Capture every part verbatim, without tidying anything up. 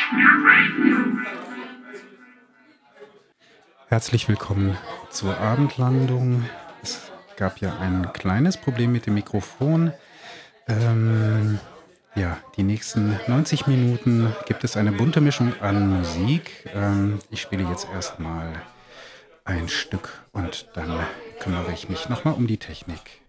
Herzlich willkommen zur Abendlandung. Es gab ja ein kleines Problem mit dem Mikrofon. Ähm, ja, die nächsten neunzig Minuten gibt es eine bunte Mischung an Musik. Ähm, ich spiele jetzt erstmal ein Stück und dann kümmere ich mich nochmal um die Technik.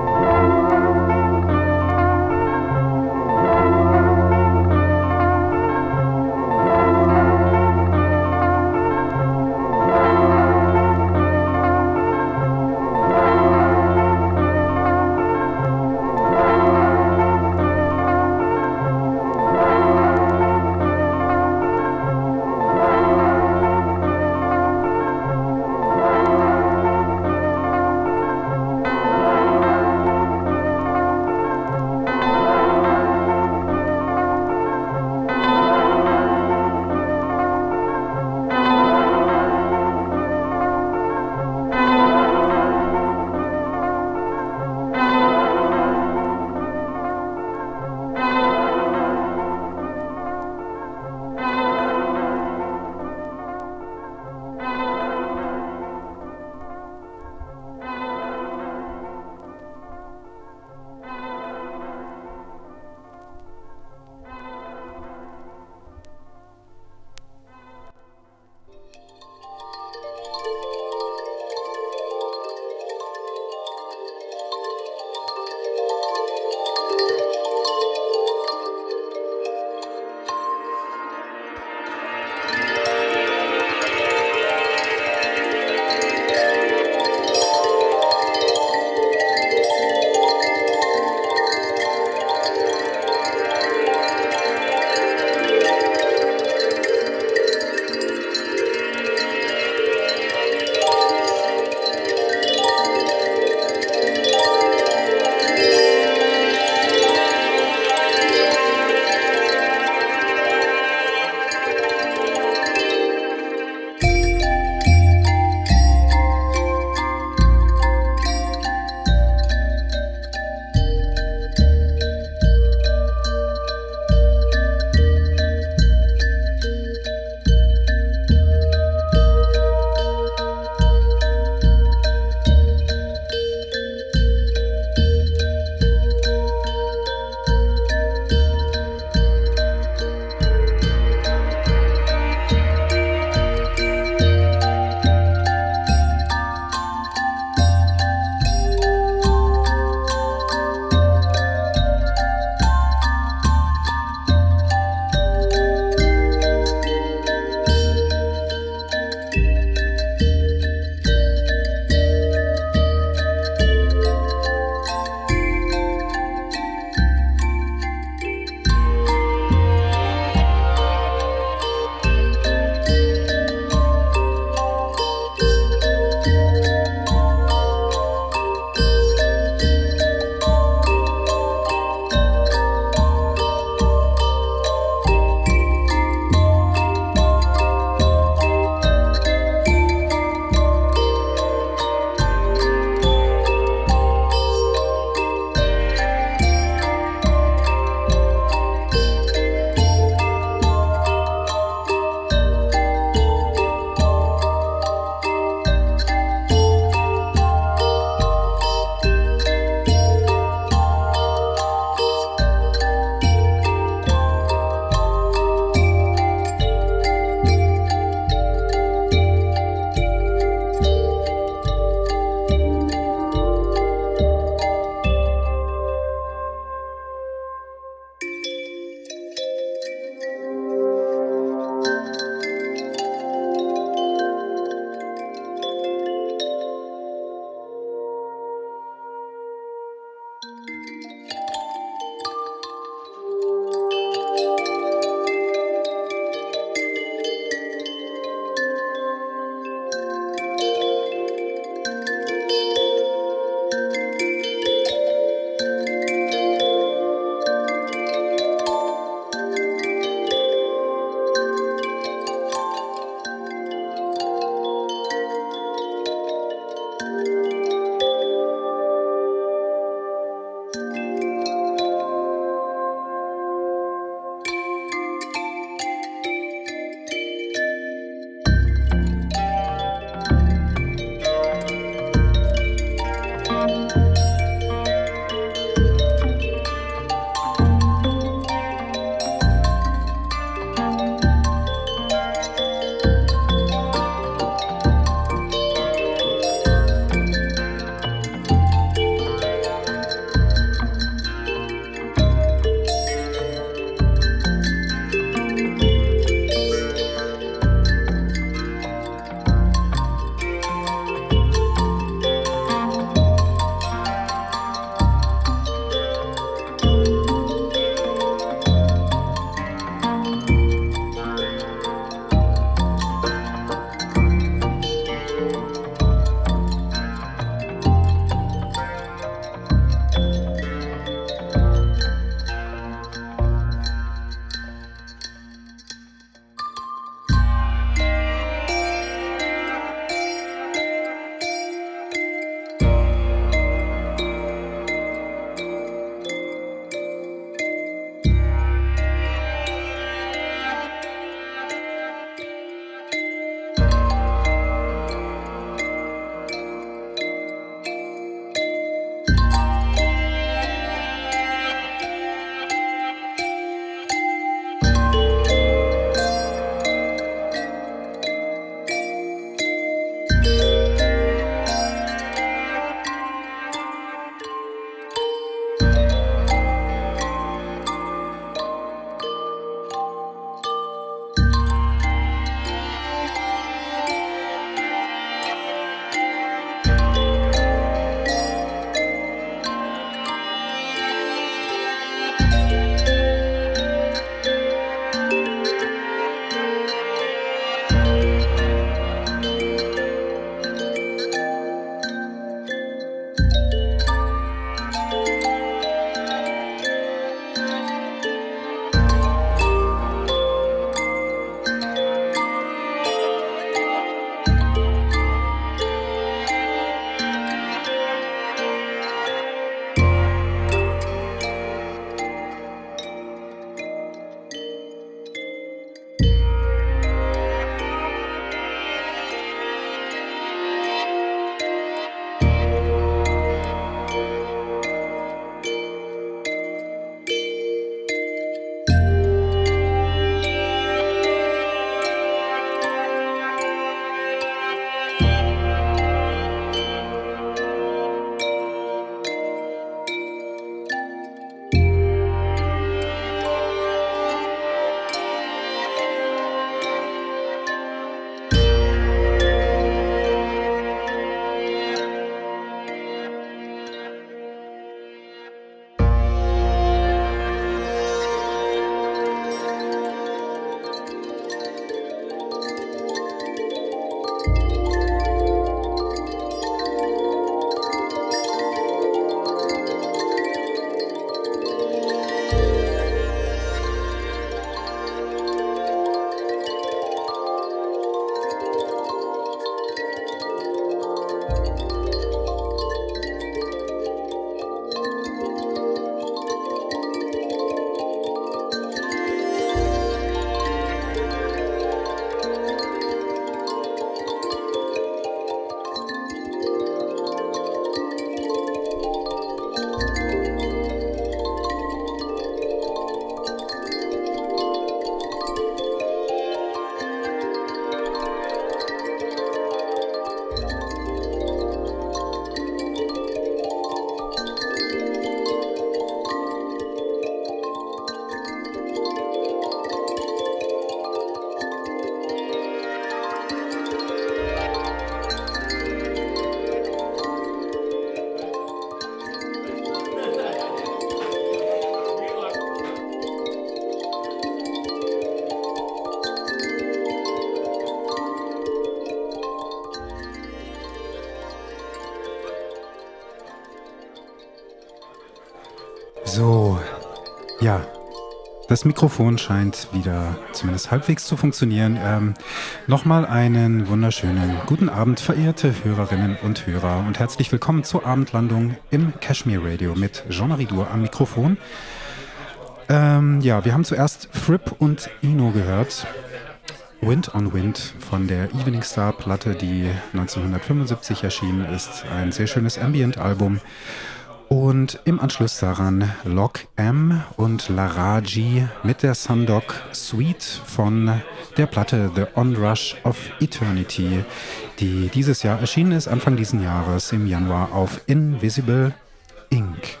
So, ja, das Mikrofon scheint wieder zumindest halbwegs zu funktionieren. Ähm, Nochmal einen wunderschönen guten Abend, verehrte Hörerinnen und Hörer, und herzlich willkommen zur Abendlandung im Kashmir Radio mit Jean-Marie Dur am Mikrofon. Ähm, ja, wir haben zuerst Fripp und Eno gehört. Wind on Wind von der Evening Star Platte, die neunzehnhundertfünfundsiebzig erschienen ist. Ein sehr schönes Ambient-Album. Und im Anschluss daran Lok M und Laraji mit der Sundog Suite von der Platte The Onrush of Eternity, die dieses Jahr erschienen ist, Anfang diesen Jahres im Januar auf Invisible Incorporated.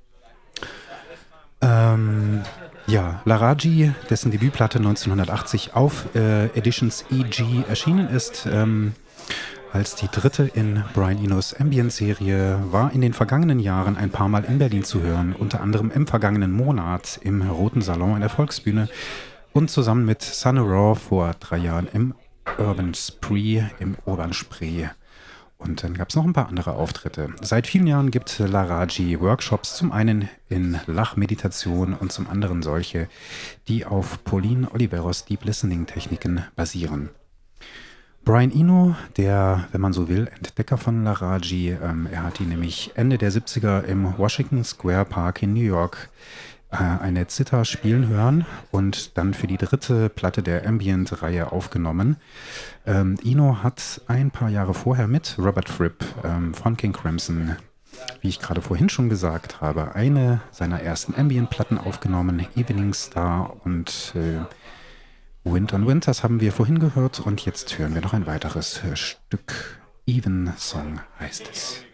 Ähm, ja, Laraji, dessen Debütplatte neunzehnhundertachtzig auf äh, Editions E G erschienen ist, ähm, als die dritte in Brian Enos Ambient-Serie, war in den vergangenen Jahren ein paar Mal in Berlin zu hören, unter anderem im vergangenen Monat im Roten Salon in der Volksbühne und zusammen mit Sunny Raw vor drei Jahren im Urban Spree, im Urban Spree. Und dann gab es noch ein paar andere Auftritte. Seit vielen Jahren gibt Laraji Workshops, zum einen in Lachmeditation und zum anderen solche, die auf Pauline Oliveros Deep Listening Techniken basieren. Brian Eno, der, wenn man so will, Entdecker von Laraji, ähm, er hat ihn nämlich Ende der siebziger im Washington Square Park in New York äh, eine Zither spielen hören und dann für die dritte Platte der Ambient-Reihe aufgenommen. Ähm, Eno hat ein paar Jahre vorher mit Robert Fripp ähm, von King Crimson, wie ich gerade vorhin schon gesagt habe, eine seiner ersten Ambient-Platten aufgenommen, Evening Star, und äh, Wind on Wind, das haben wir vorhin gehört, und jetzt hören wir noch ein weiteres äh, Stück. Even Song heißt es.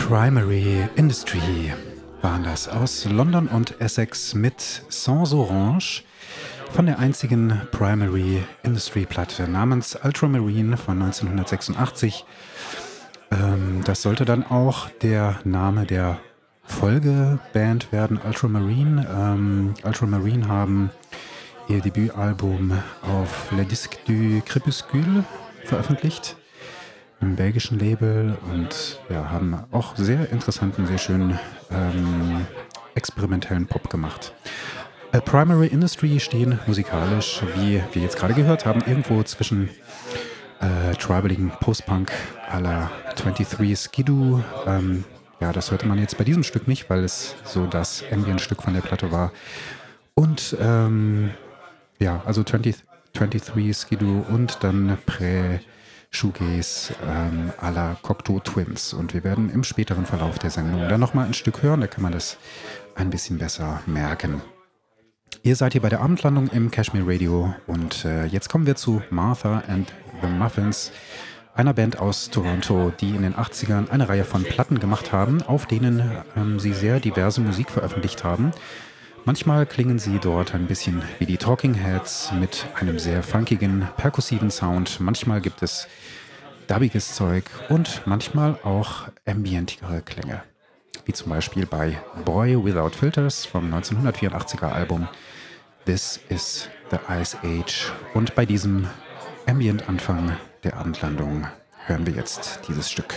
Primary Industry waren das aus London und Essex mit Sans Orange von der einzigen Primary Industry Platte namens Ultramarine von neunzehnhundertsechsundachtzig. Ähm, das sollte dann auch der Name der Folgeband werden, Ultramarine. Ähm, Ultramarine haben ihr Debütalbum auf Le Disque du Crépuscule veröffentlicht, einem belgischen Label, und ja, haben auch sehr interessanten, sehr schönen ähm, experimentellen Pop gemacht. Äh, Primary Industry stehen musikalisch, wie wir jetzt gerade gehört haben, irgendwo zwischen äh, tribaligen Post-Punk à la dreiundzwanzig Skidoo. Ähm, ja, das hörte man jetzt bei diesem Stück nicht, weil es so das Ambient-Stück von der Platte war. Und ähm, ja, also zwanzig, dreiundzwanzig Skidoo und dann Prä- Shoegaze ähm, à la Cocteau Twins. Und wir werden im späteren Verlauf der Sendung dann nochmal ein Stück hören, da kann man das ein bisschen besser merken. Ihr seid hier bei der Abendlandung im Kashmir Radio und äh, jetzt kommen wir zu Martha and the Muffins, einer Band aus Toronto, die in den achtzigern eine Reihe von Platten gemacht haben, auf denen ähm, sie sehr diverse Musik veröffentlicht haben. Manchmal klingen sie dort ein bisschen wie die Talking Heads mit einem sehr funkigen, perkussiven Sound. Manchmal gibt es dubbiges Zeug und manchmal auch ambientigere Klänge. Wie zum Beispiel bei Boy Without Filters vom neunzehnhundertvierundachtziger Album This is the Ice Age. Und bei diesem Ambient-Anfang der Abendlandung hören wir jetzt dieses Stück.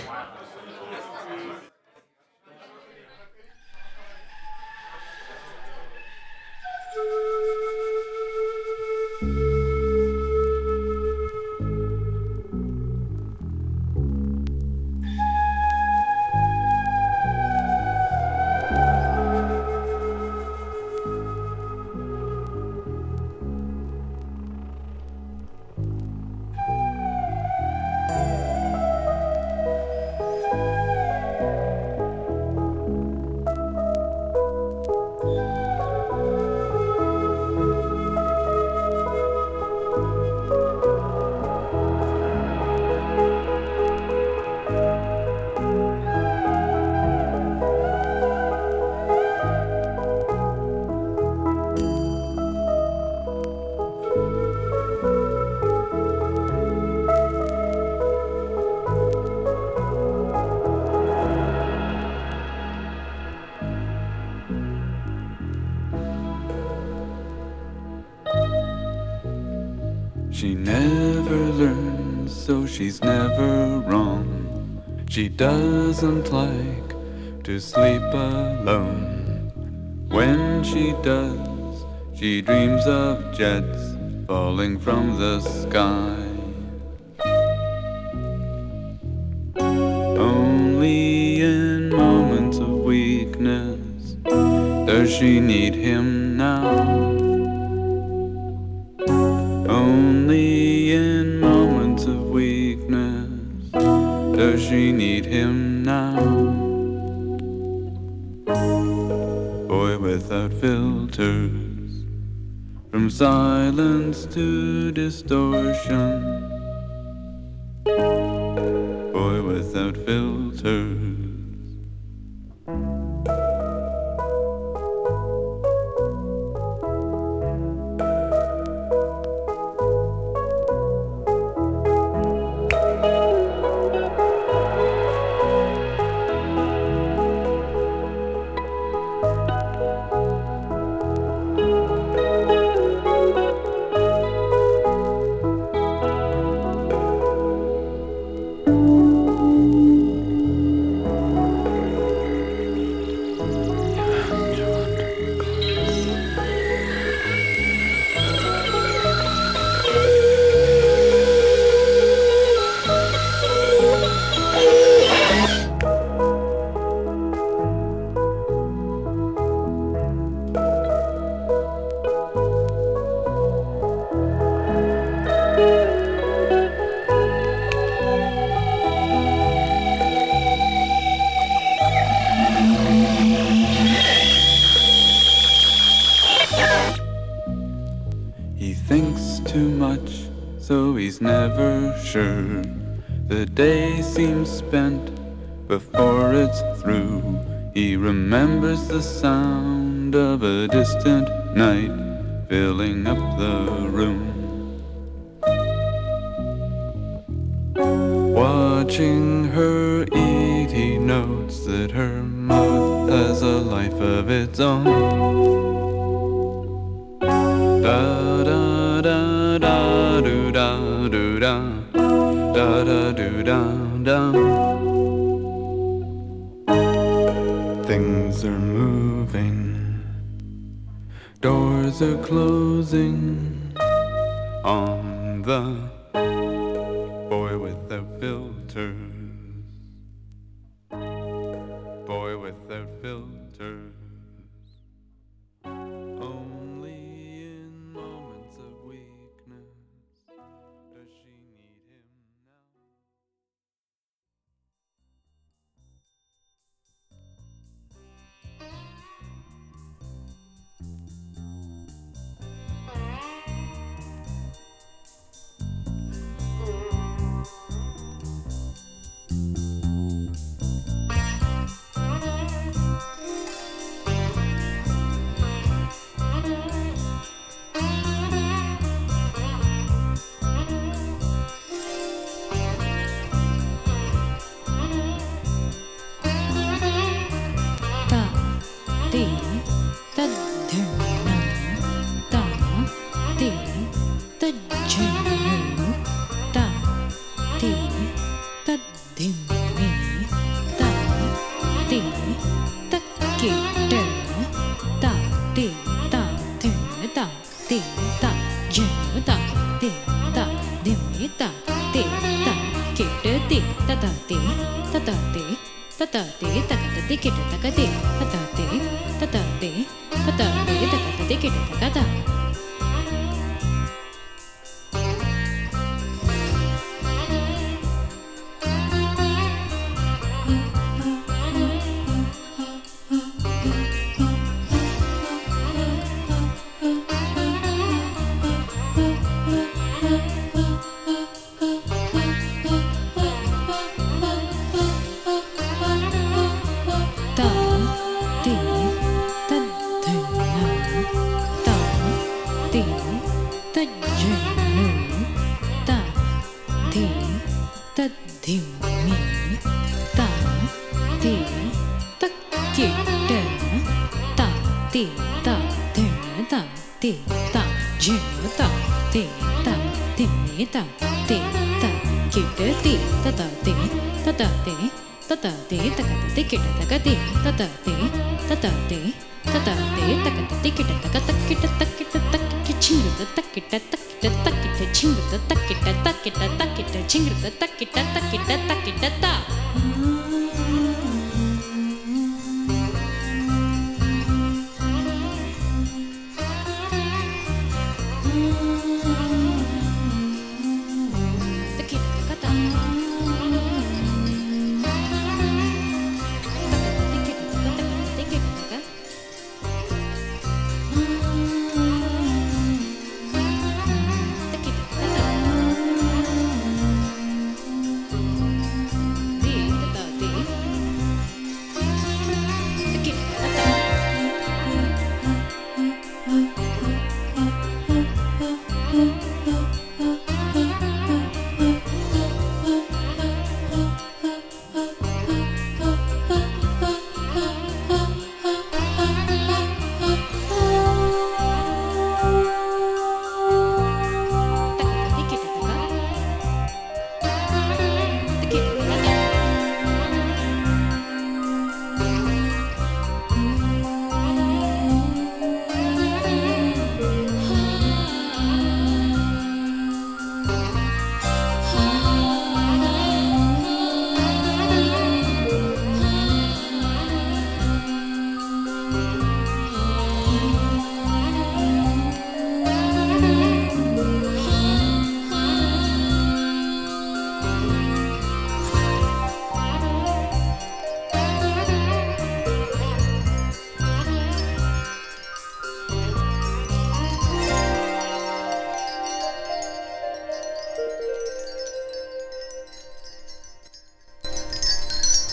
She never learns, so she's never wrong. She doesn't like to sleep alone. When she does, she dreams of jets falling from the sky. Only in moments of weakness does she need him now. Only in moments of weakness does she need him now. Boy without filters, from silence to distortion. Boy without filters. before it's through. He remembers the sound of a distant night filling up the room. Watching her eat, he notes that her mouth has a life of its own. Da da da da do da do da da da do da da. Things are moving, doors are closing on the boy without filters, boy without filters. Only in moments of weakness does she need him now.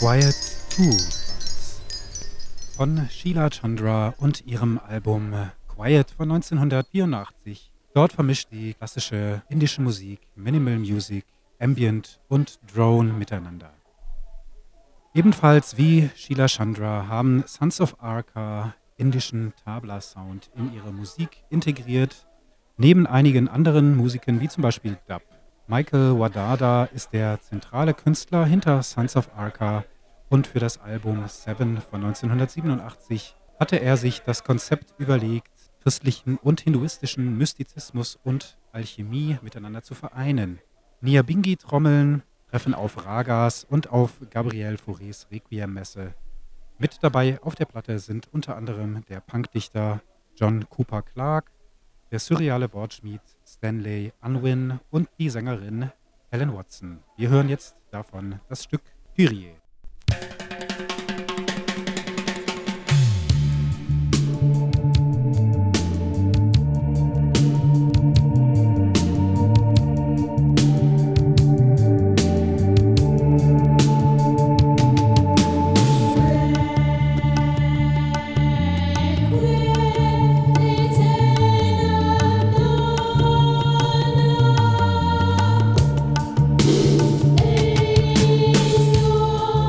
Quiet two von Sheila Chandra und ihrem Album Quiet von neunzehnhundertvierundachtzig. Dort vermischt die klassische indische Musik, Minimal Music, Ambient und Drone miteinander. Ebenfalls wie Sheila Chandra haben Sons of Arca indischen Tabla-Sound in ihre Musik integriert, neben einigen anderen Musikern wie zum Beispiel Dub. Michael Wadada ist der zentrale Künstler hinter Sons of Arca und für das Album Seven von neunzehnhundertsiebenundachtzig hatte er sich das Konzept überlegt, christlichen und hinduistischen Mystizismus und Alchemie miteinander zu vereinen. Nyabingi-Trommeln treffen auf Ragas und auf Gabriel Faurés Requiem-Messe. Mit dabei auf der Platte sind unter anderem der Punkdichter John Cooper Clarke, der surreale Wortschmied Stanley Unwin und die Sängerin Helen Watson. Wir hören jetzt davon das Stück Kyrie. Is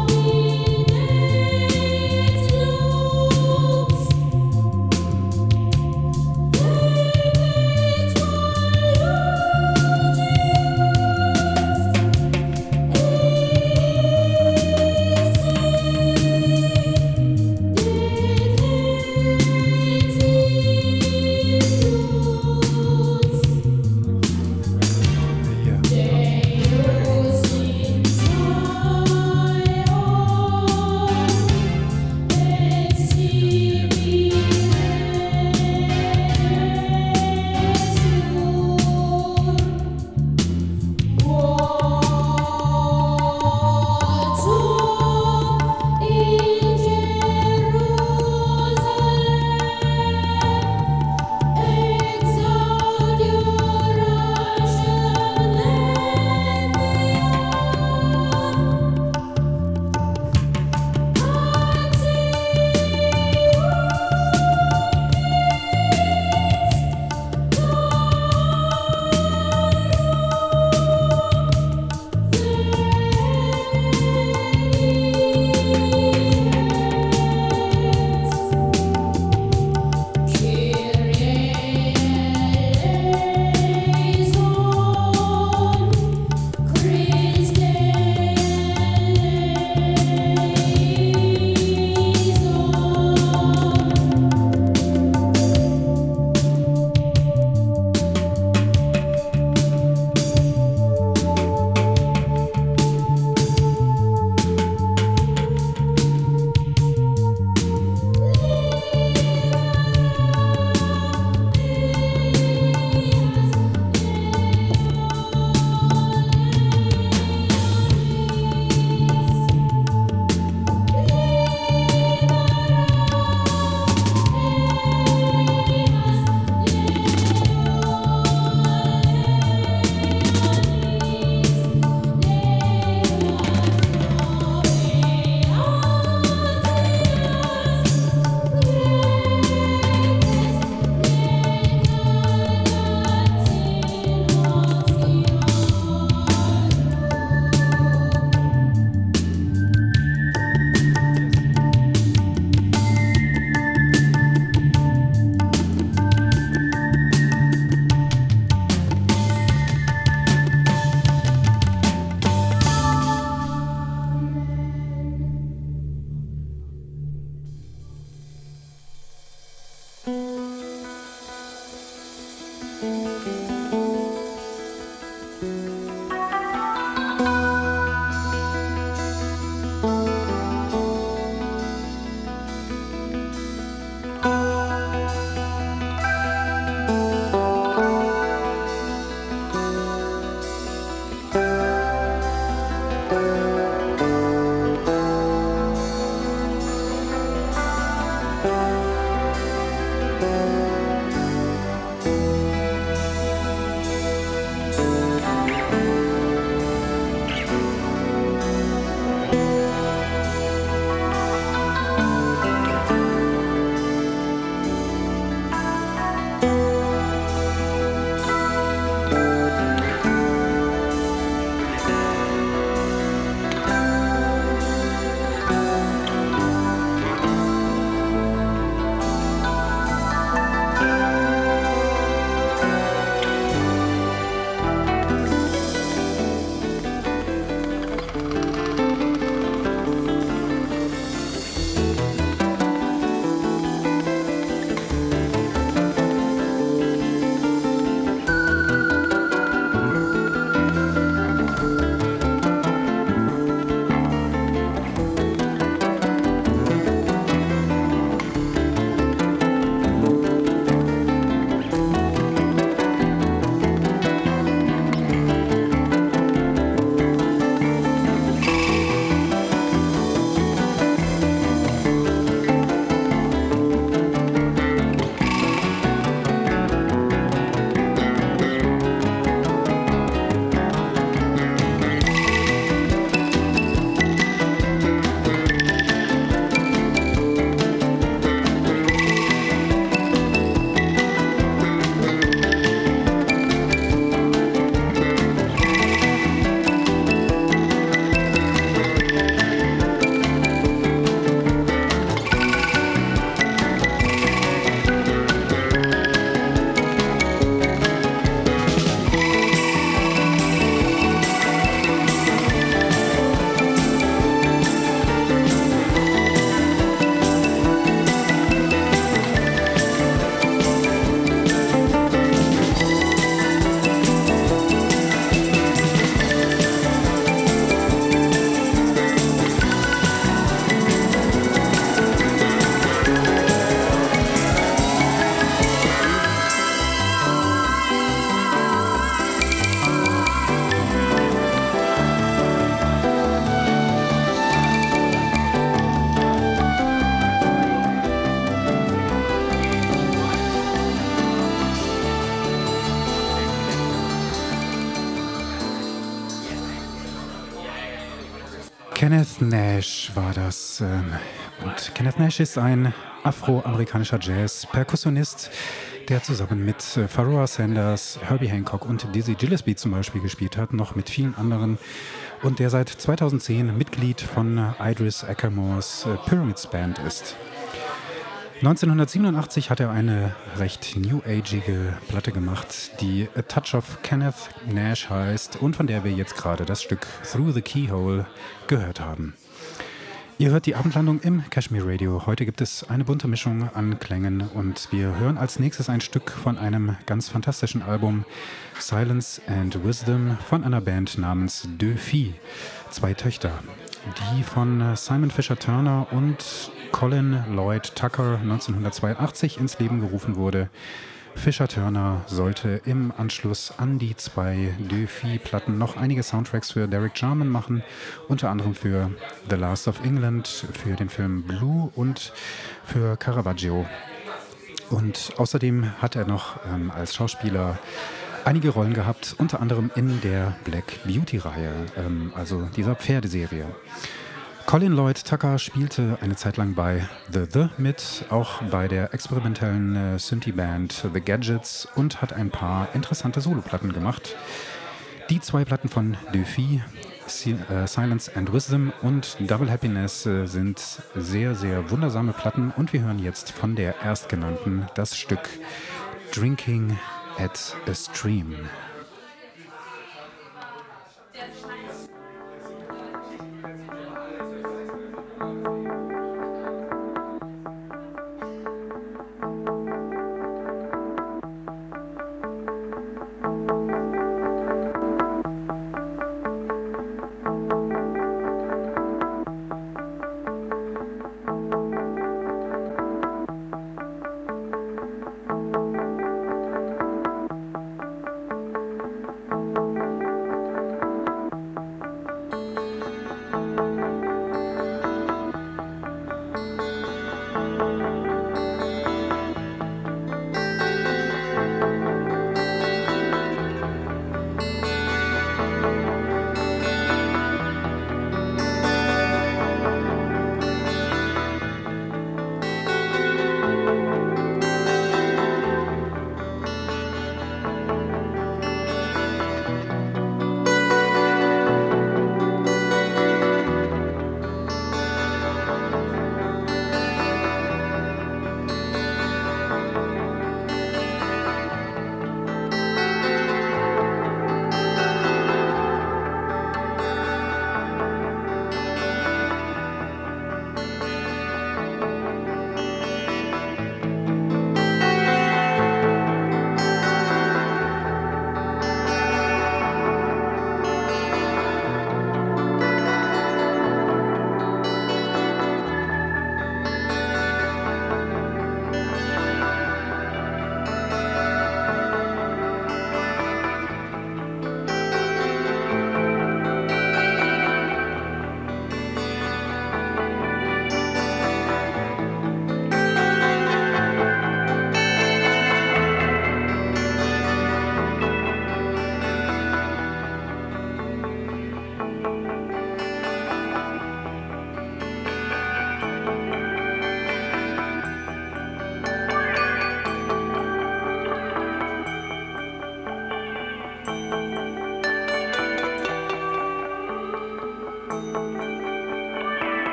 Kenneth Nash war das. ähm, Und Kenneth Nash ist ein afroamerikanischer Jazz-Perkussionist, der zusammen mit äh, Pharoah Sanders, Herbie Hancock und Dizzy Gillespie zum Beispiel gespielt hat, noch mit vielen anderen. Und der seit zweitausendzehn Mitglied von äh, Idris Ackermores äh, Pyramids Band ist. neunzehnhundertsiebenundachtzig hat er eine recht new-agige Platte gemacht, die A Touch of Kenneth Nash heißt und von der wir jetzt gerade das Stück Through the Keyhole gehört haben. Ihr hört die Abendlandung im Kashmir Radio. Heute gibt es eine bunte Mischung an Klängen und wir hören als nächstes ein Stück von einem ganz fantastischen Album, Silence and Wisdom, von einer Band namens Deux Filles, zwei Töchter, die von Simon Fisher Turner und Colin Lloyd Tucker neunzehnhundertzweiundachtzig ins Leben gerufen wurde. Fisher Turner sollte im Anschluss an die zwei Deux Filles-Platten noch einige Soundtracks für Derek Jarman machen, unter anderem für The Last of England, für den Film Blue und für Caravaggio. Und außerdem hat er noch ähm, als Schauspieler einige Rollen gehabt, unter anderem in der Black Beauty-Reihe, ähm, also dieser Pferdeserie. Colin Lloyd Tucker spielte eine Zeit lang bei The The mit, auch bei der experimentellen äh, Synthie-Band The Gadgets und hat ein paar interessante Soloplatten gemacht. Die zwei Platten von Deux Filles, Si- äh, Silence and Wisdom und Double Happiness äh, sind sehr, sehr wundersame Platten und wir hören jetzt von der erstgenannten das Stück Drinking at a Stream.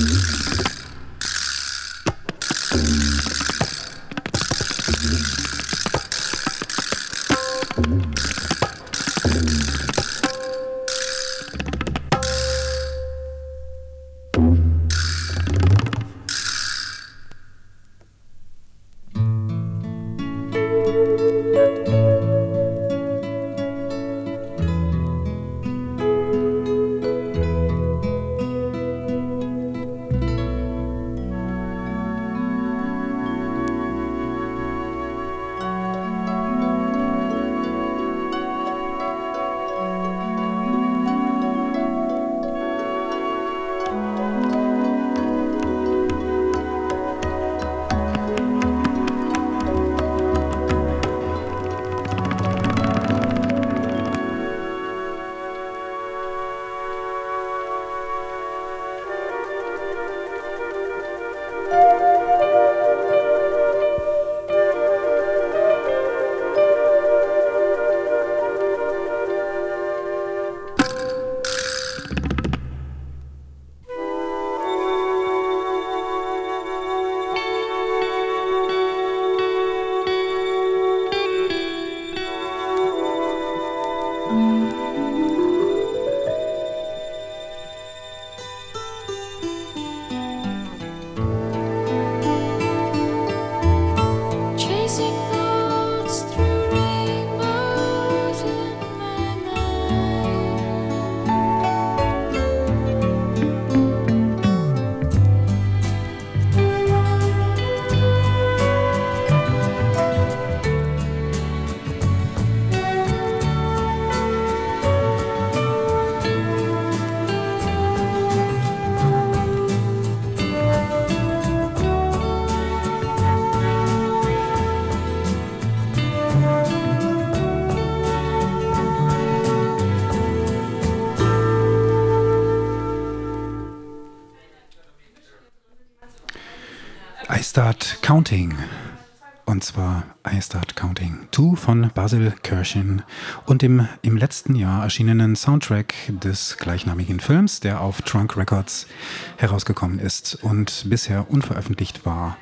I Start Counting. Und zwar I Start Counting zwei von Basil Kirschen und dem im letzten Jahr erschienenen Soundtrack des gleichnamigen Films, der auf Trunk Records herausgekommen ist und bisher unveröffentlicht war.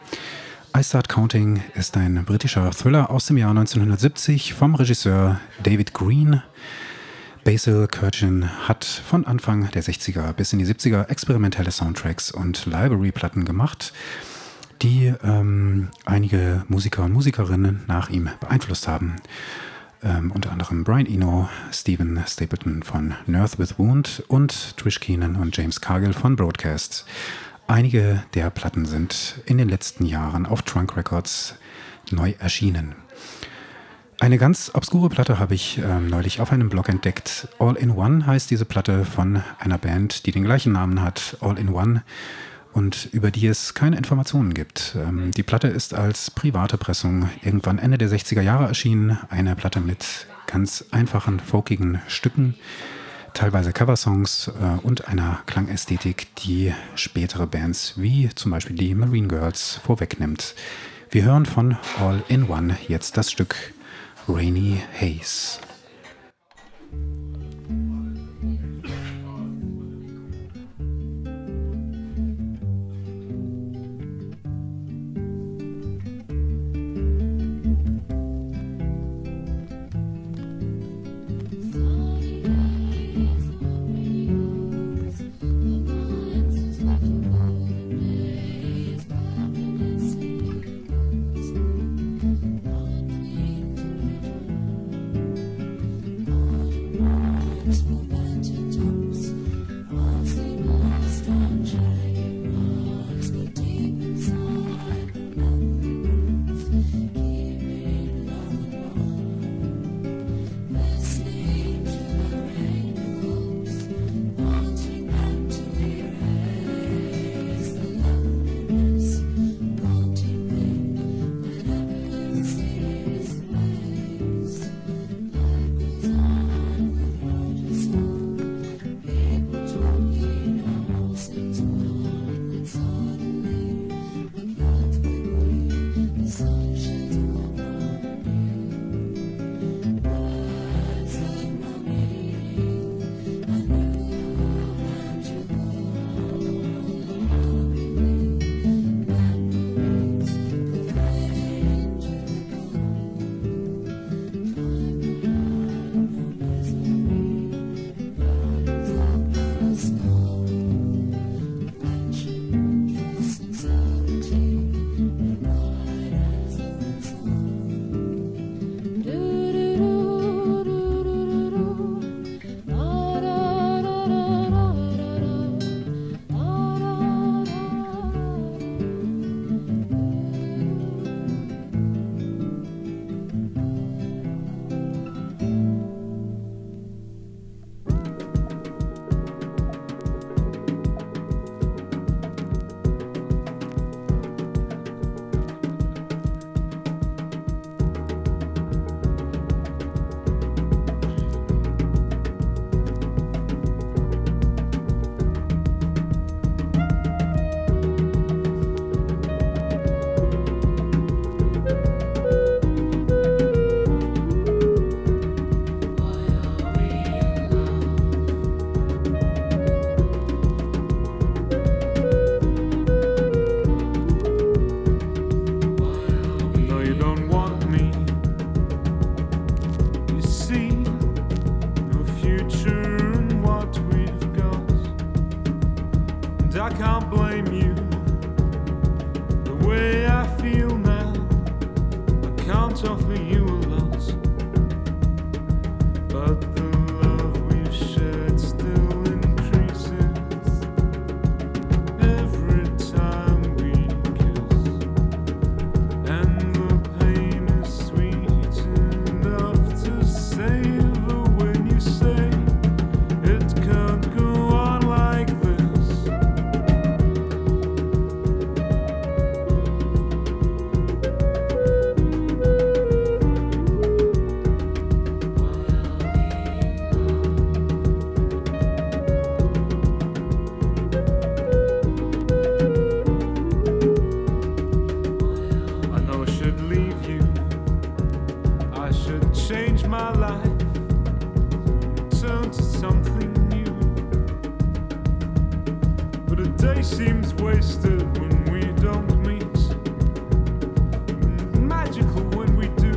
I Start Counting ist ein britischer Thriller aus dem Jahr neunzehnhundertsiebzig vom Regisseur David Green. Basil Kirschen hat von Anfang der sechziger bis in die siebziger experimentelle Soundtracks und Library-Platten gemacht, die ähm, einige Musiker und Musikerinnen nach ihm beeinflusst haben. Ähm, unter anderem Brian Eno, Stephen Stapleton von Nerth with Wound und Trish Keenan und James Cargill von Broadcast. Einige der Platten sind in den letzten Jahren auf Trunk Records neu erschienen. Eine ganz obskure Platte habe ich ähm, neulich auf einem Blog entdeckt. All in One heißt diese Platte von einer Band, die den gleichen Namen hat, All in One, und über die es keine Informationen gibt. Ähm, die Platte ist als private Pressung irgendwann Ende der sechziger Jahre erschienen. Eine Platte mit ganz einfachen, folkigen Stücken, teilweise Coversongs äh, und einer Klangästhetik, die spätere Bands wie zum Beispiel die Marine Girls vorwegnimmt. Wir hören von All in One jetzt das Stück Rainy Haze. Wow. And I can't blame you. The way I feel now, I can't offer you a lot, but the love we've shared still increases every time we kiss, and the pain is sweet enough to savor when you say it can't go on like this. I know I should leave you, I should change my life, turn to something new, but a day seems wasted when we don't meet, magical when we do.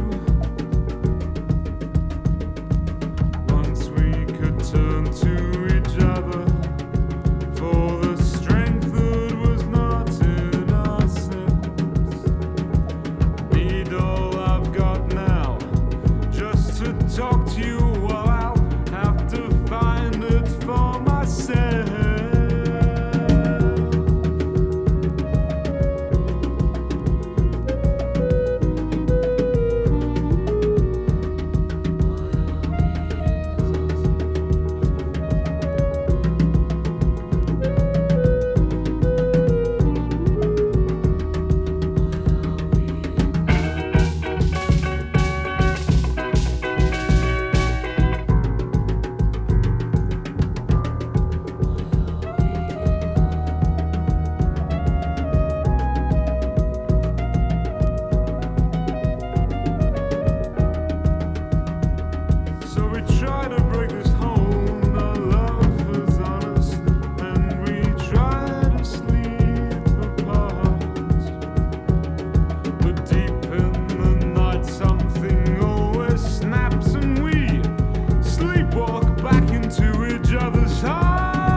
Once we could turn to each other for the strength that was not in ourselves. Need all I've got now just to talk to you, while I'll have to find it for myself. So we try to break this hold, our love is honest, and we try to sleep apart. But deep in the night something always snaps, and we sleepwalk back into each other's hearts.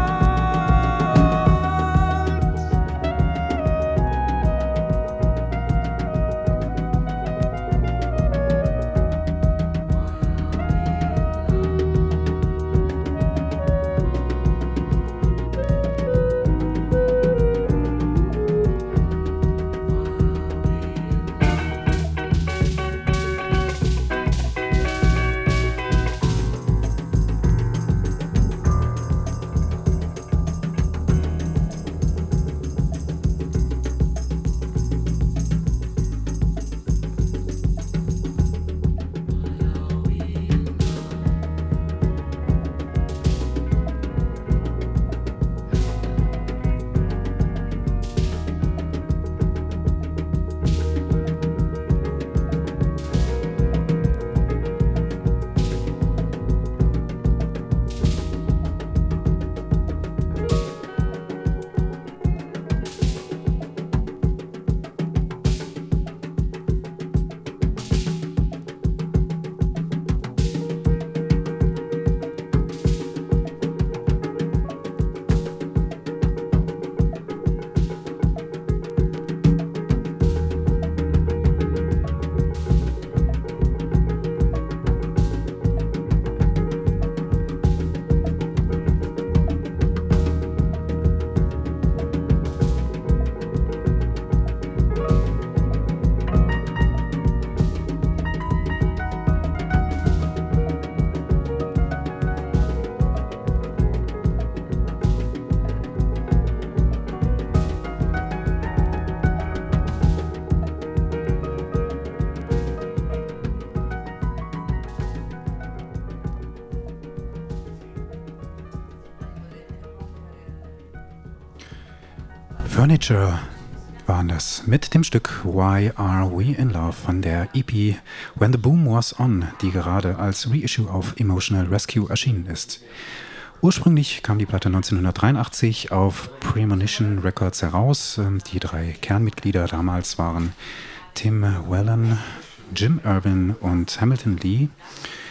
Furniture waren das mit dem Stück Why Are We in Love von der E P When the Boom Was On, die gerade als Reissue auf Emotional Rescue erschienen ist. Ursprünglich kam die Platte neunzehnhundertdreiundachtzig auf Premonition Records heraus. Die drei Kernmitglieder damals waren Tim Whelan, Jim Irvin und Hamilton Lee.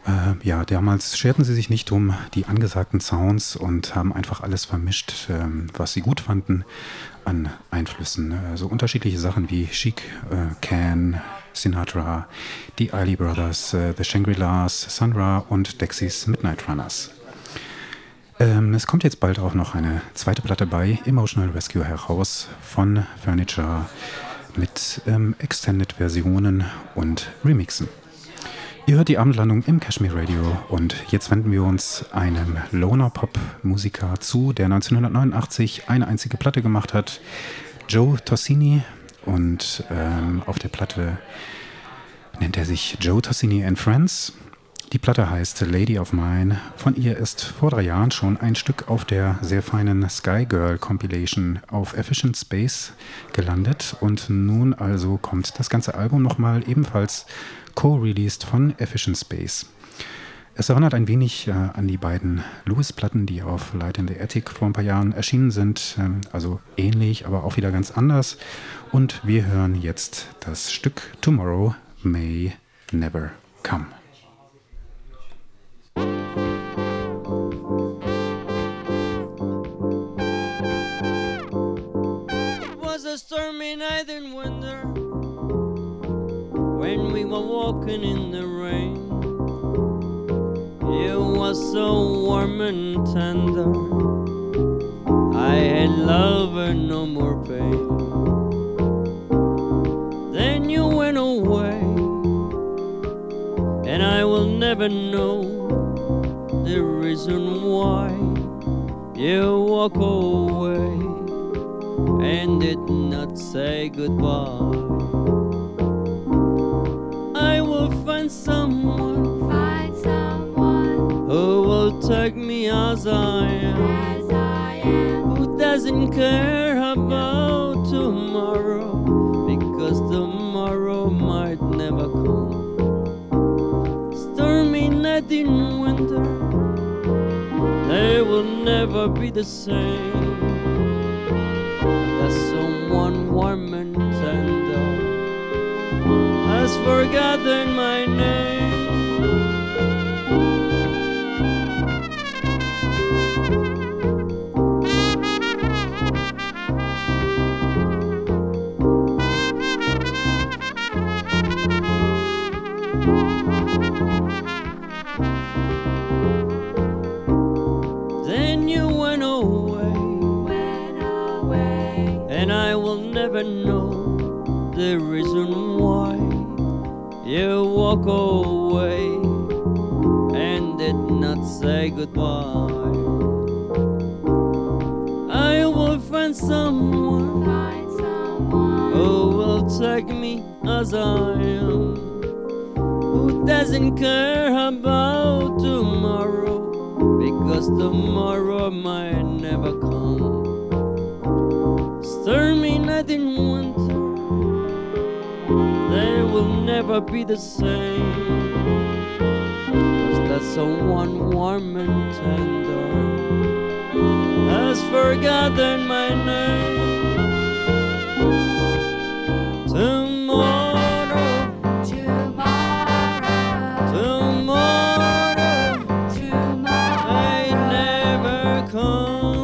Äh, ja, damals scherten sie sich nicht um die angesagten Sounds und haben einfach alles vermischt, ähm, was sie gut fanden an Einflüssen. Äh, so unterschiedliche Sachen wie Chic, äh, Can, Sinatra, die Isley Brothers, äh, The Shangri-Las, Sun Ra und Dexys Midnight Runners. Ähm, es kommt jetzt bald auch noch eine zweite Platte bei Emotional Rescue heraus von Furniture mit ähm, Extended-Versionen und Remixen. Ihr hört die Abendlandung im Kashmir Radio und jetzt wenden wir uns einem Loner-Pop-Musiker zu, der neunzehnhundertneunundachtzig eine einzige Platte gemacht hat, Joe Torsini, und ähm, auf der Platte nennt er sich Joe Torsini and Friends. Die Platte heißt Lady of Mine. Von ihr ist vor drei Jahren schon ein Stück auf der sehr feinen Sky Girl Compilation auf Efficient Space gelandet und nun also kommt das ganze Album nochmal ebenfalls co-released von Efficient Space. Es erinnert ein wenig äh, an die beiden Lewis-Platten, die auf Light in the Attic vor ein paar Jahren erschienen sind. Ähm, also ähnlich, aber auch wieder ganz anders. Und wir hören jetzt das Stück Tomorrow May Never Come. It was a stormy night in winter when we were walking in the rain. It was so warm and tender. I had love and no more pain. Then you went away, and I will never know the reason why you walk away and did not say goodbye. I will find someone, Find someone who will take me as I am, as I am. who doesn't care about tomorrow, because tomorrow might never come. Stormy night in winter, they will never be the same. There's someone warm and tender has forgotten my name. Then you went away, Went away. and I will never know the reason why you walk away and did not say goodbye. I will find someone Find someone who will take me as I am, who doesn't care about tomorrow, because tomorrow might never come. Stormy night in winter, they will never be the same. 'Cause that someone warm and tender has forgotten my name. Tomorrow, tomorrow. tomorrow Tomorrow. may never come.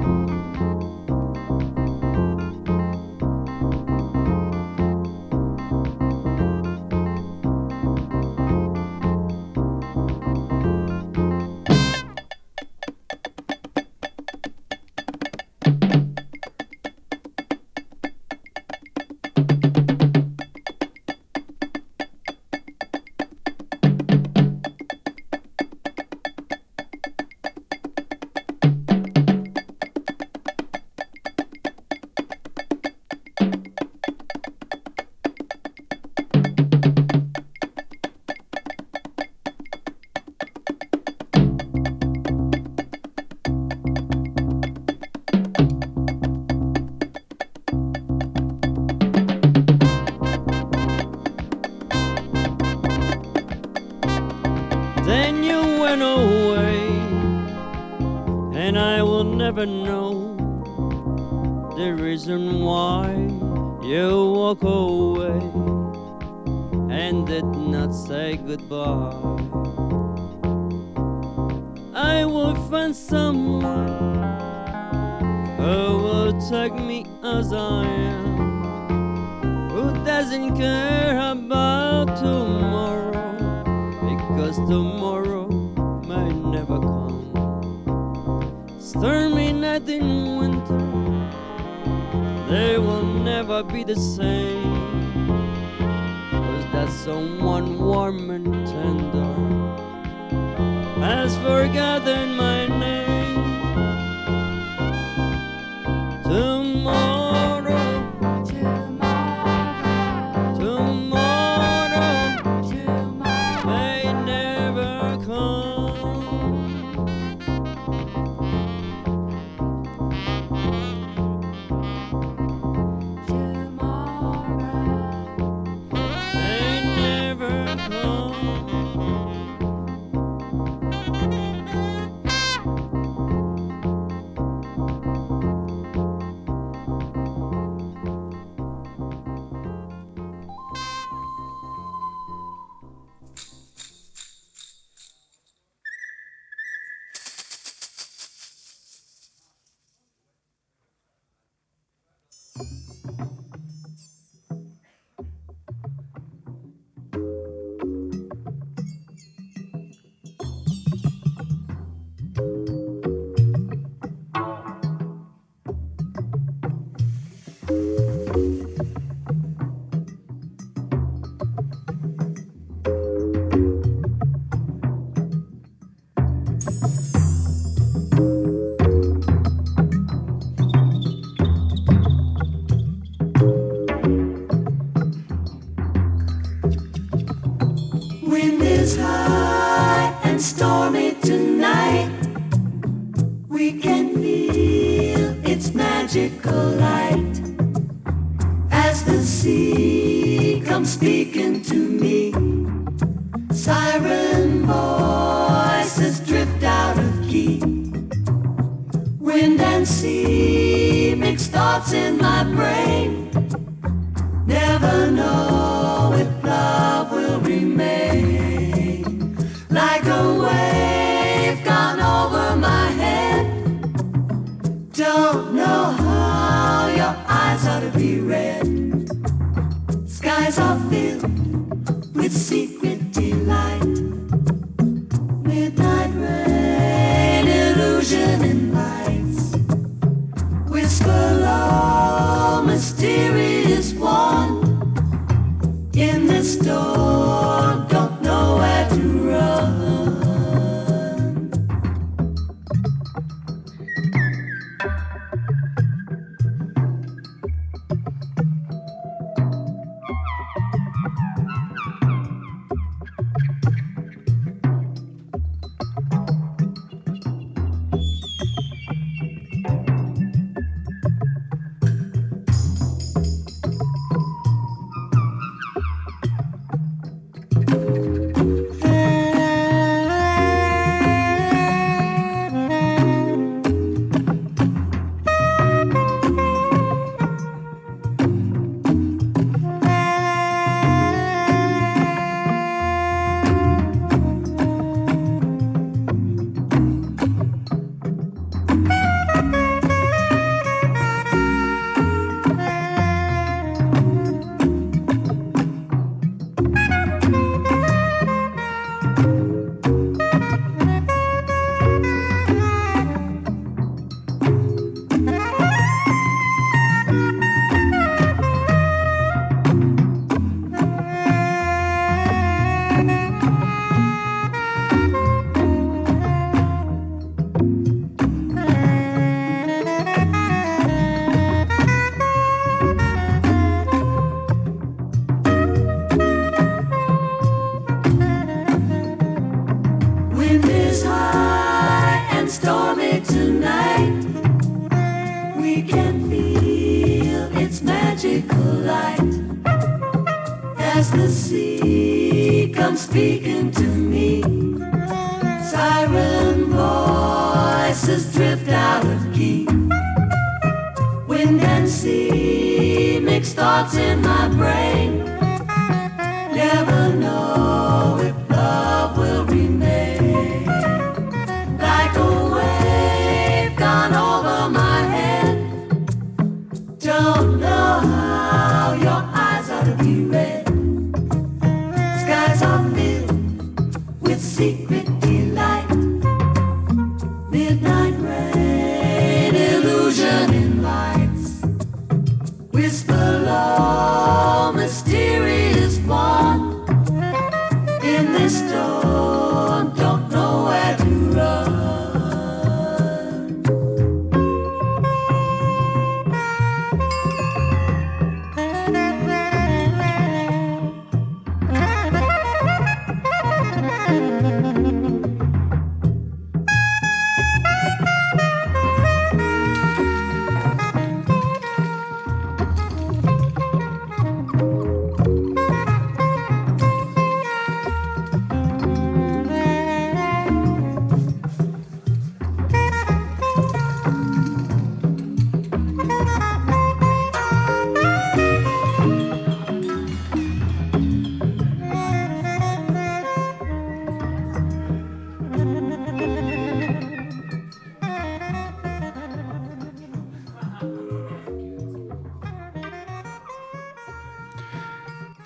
Then you went away, and I will never know the reason why you walk away and did not say goodbye. I will find someone who will take me as I am, who doesn't care about tomorrow, because tomorrow may never come. Stormy night in winter, they will never be the same, 'cause that someone warm and tender has forgotten my name. Tomorrow, Tomorrow, tomorrow tomorrow, may never come. tomorrow. May never come. Wind is high and stormy tonight. We can feel its magical light as the sea comes speaking to me. Siren voices drift out of key. Wind and sea mix thoughts in my brain. Never know if love will remain. Like a wave gone over my head. Don't know how your eyes ought to be red. Skies are filled with secret delight. Midnight rain, illusion and lights. Whisper low, mysterious one. In this storm, don't know where to run. Wind is high and stormy tonight. We can feel its magical light as the sea comes speaking to me. Siren voices drift out of key. Wind and sea mix thoughts in my brain. Never know if love will remain.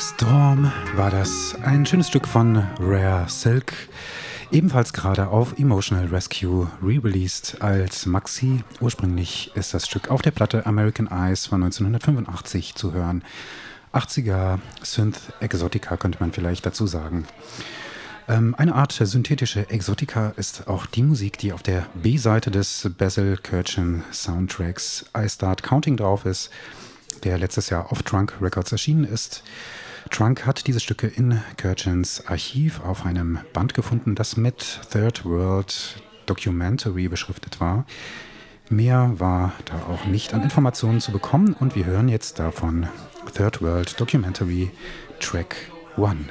Storm war das, ein schönes Stück von Rare Silk, ebenfalls gerade auf Emotional Rescue re-released als Maxi. Ursprünglich ist das Stück auf der Platte American Eyes von neunzehnhundertfünfundachtzig zu hören. achtziger Synth Exotica könnte man vielleicht dazu sagen. Ähm, eine Art synthetische Exotica ist auch die Musik, die auf der B-Seite des Basil Kirchen Soundtracks I Start Counting drauf ist, der letztes Jahr auf Trunk Records erschienen ist. Trunk hat diese Stücke in Kirchens Archiv auf einem Band gefunden, das mit Third World Documentary beschriftet war. Mehr war da auch nicht an Informationen zu bekommen und wir hören jetzt davon Third World Documentary Track eins.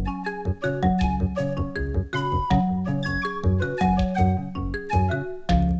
Thank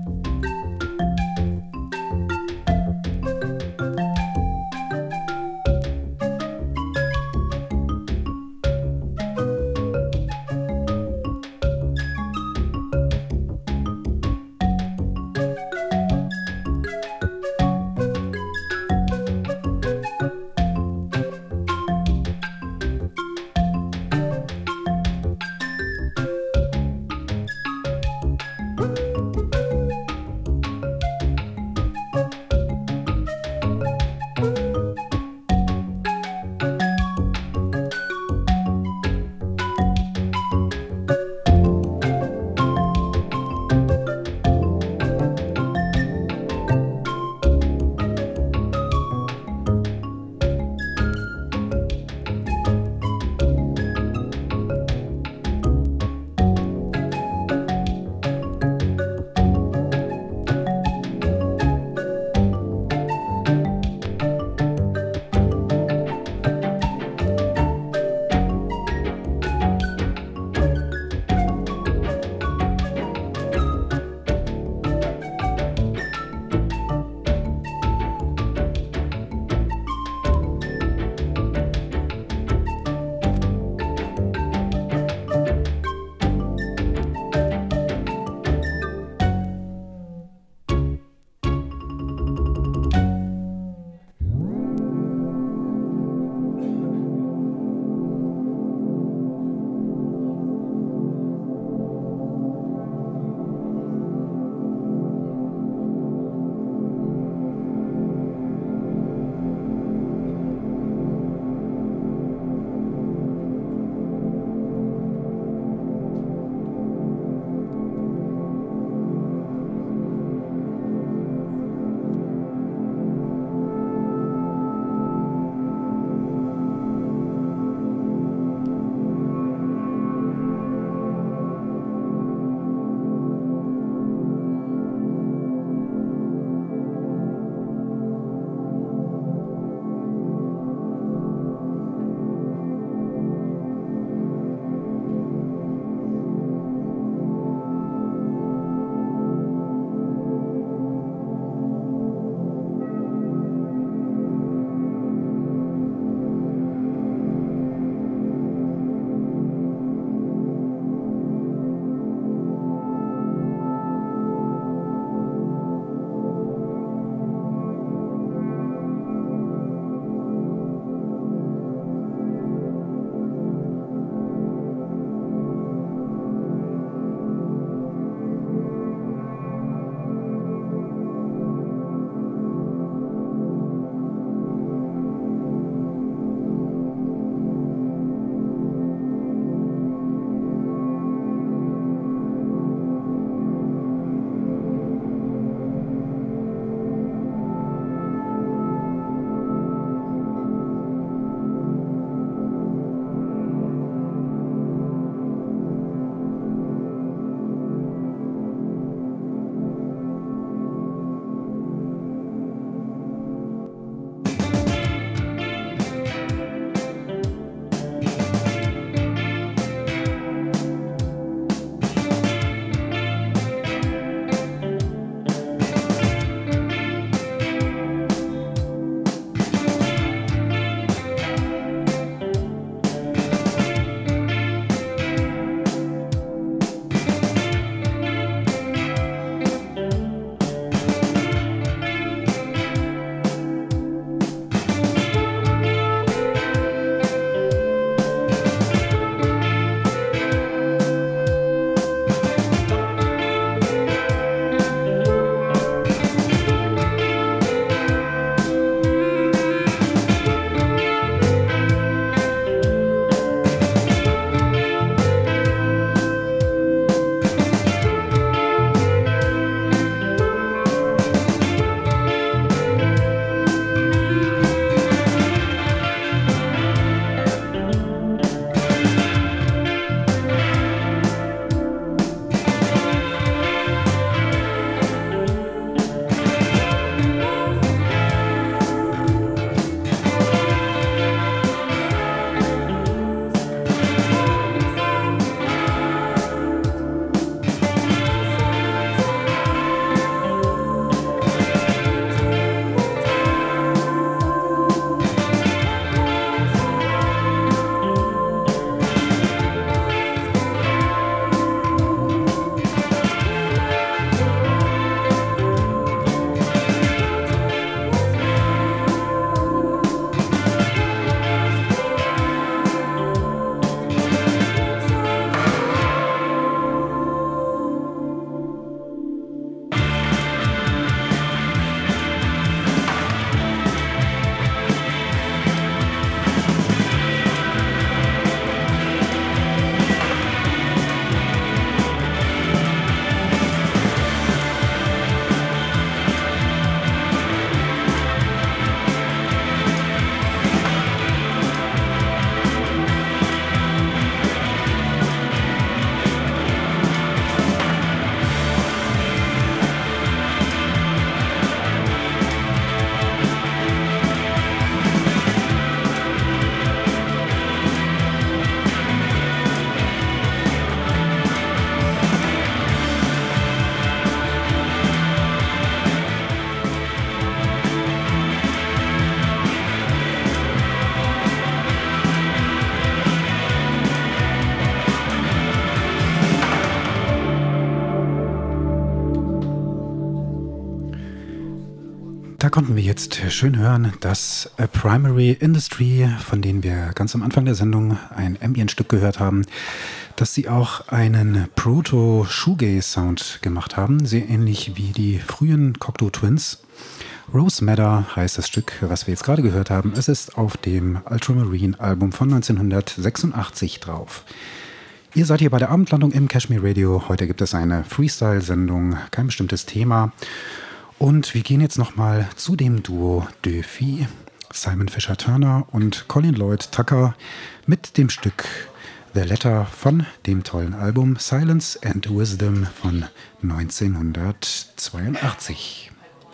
Da konnten wir jetzt schön hören, dass A Primary Industry, von denen wir ganz am Anfang der Sendung ein Ambient-Stück gehört haben, dass sie auch einen Proto-Shoegaze-Sound gemacht haben, sehr ähnlich wie die frühen Cocteau Twins. Rose Madder heißt das Stück, was wir jetzt gerade gehört haben. Es ist auf dem Ultramarine-Album von neunzehnhundertsechsundachtzig drauf. Ihr seid hier bei der Abendlandung im Kashmir Radio. Heute gibt es eine Freestyle-Sendung, kein bestimmtes Thema. Und wir gehen jetzt nochmal zu dem Duo Döfi, Simon Fisher-Turner und Colin Lloyd Tucker mit dem Stück The Letter von dem tollen Album Silence and Wisdom von neunzehnhundertzweiundachtzig.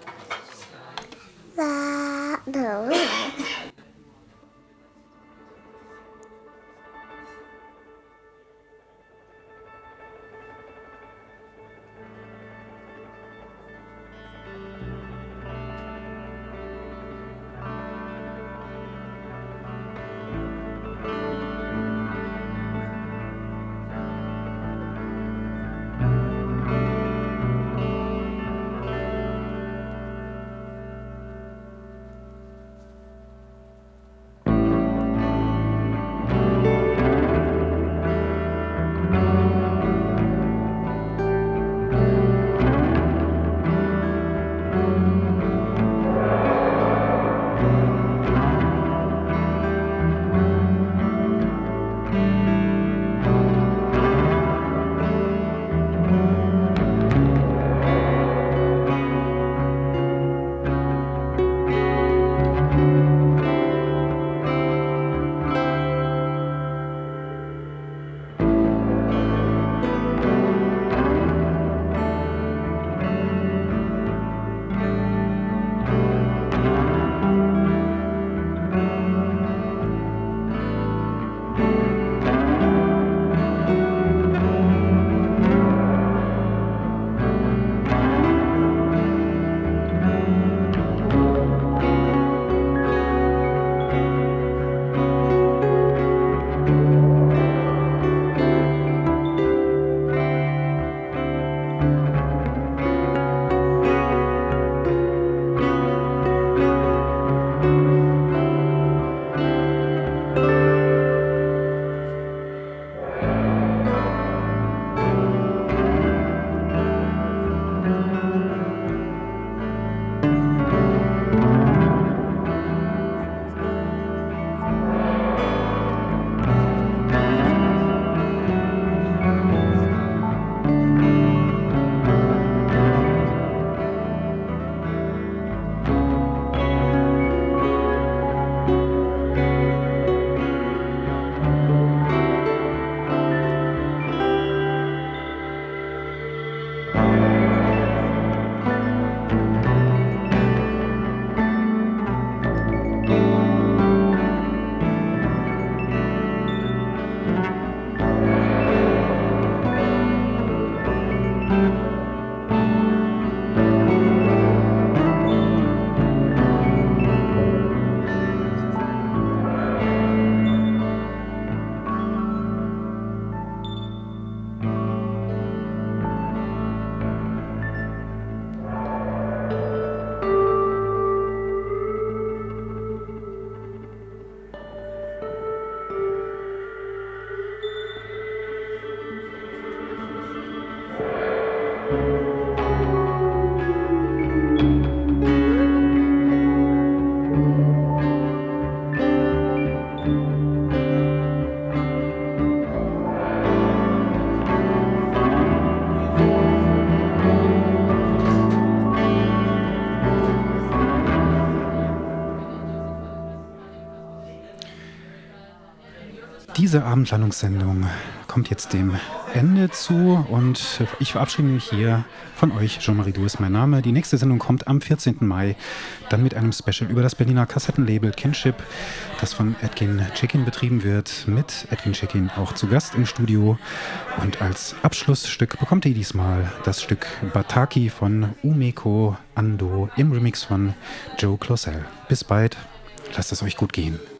Diese Abendlandungssendung kommt jetzt dem Ende zu und ich verabschiede mich hier von euch. Jean-Marie Du ist mein Name. Die nächste Sendung kommt am vierzehnten Mai, dann mit einem Special über das Berliner Kassettenlabel Kinship, das von Edkin Cekin betrieben wird, mit Edkin Cekin auch zu Gast im Studio. Und als Abschlussstück bekommt ihr diesmal das Stück Bataki von Umeko Ando im Remix von Joe Closell. Bis bald, lasst es euch gut gehen.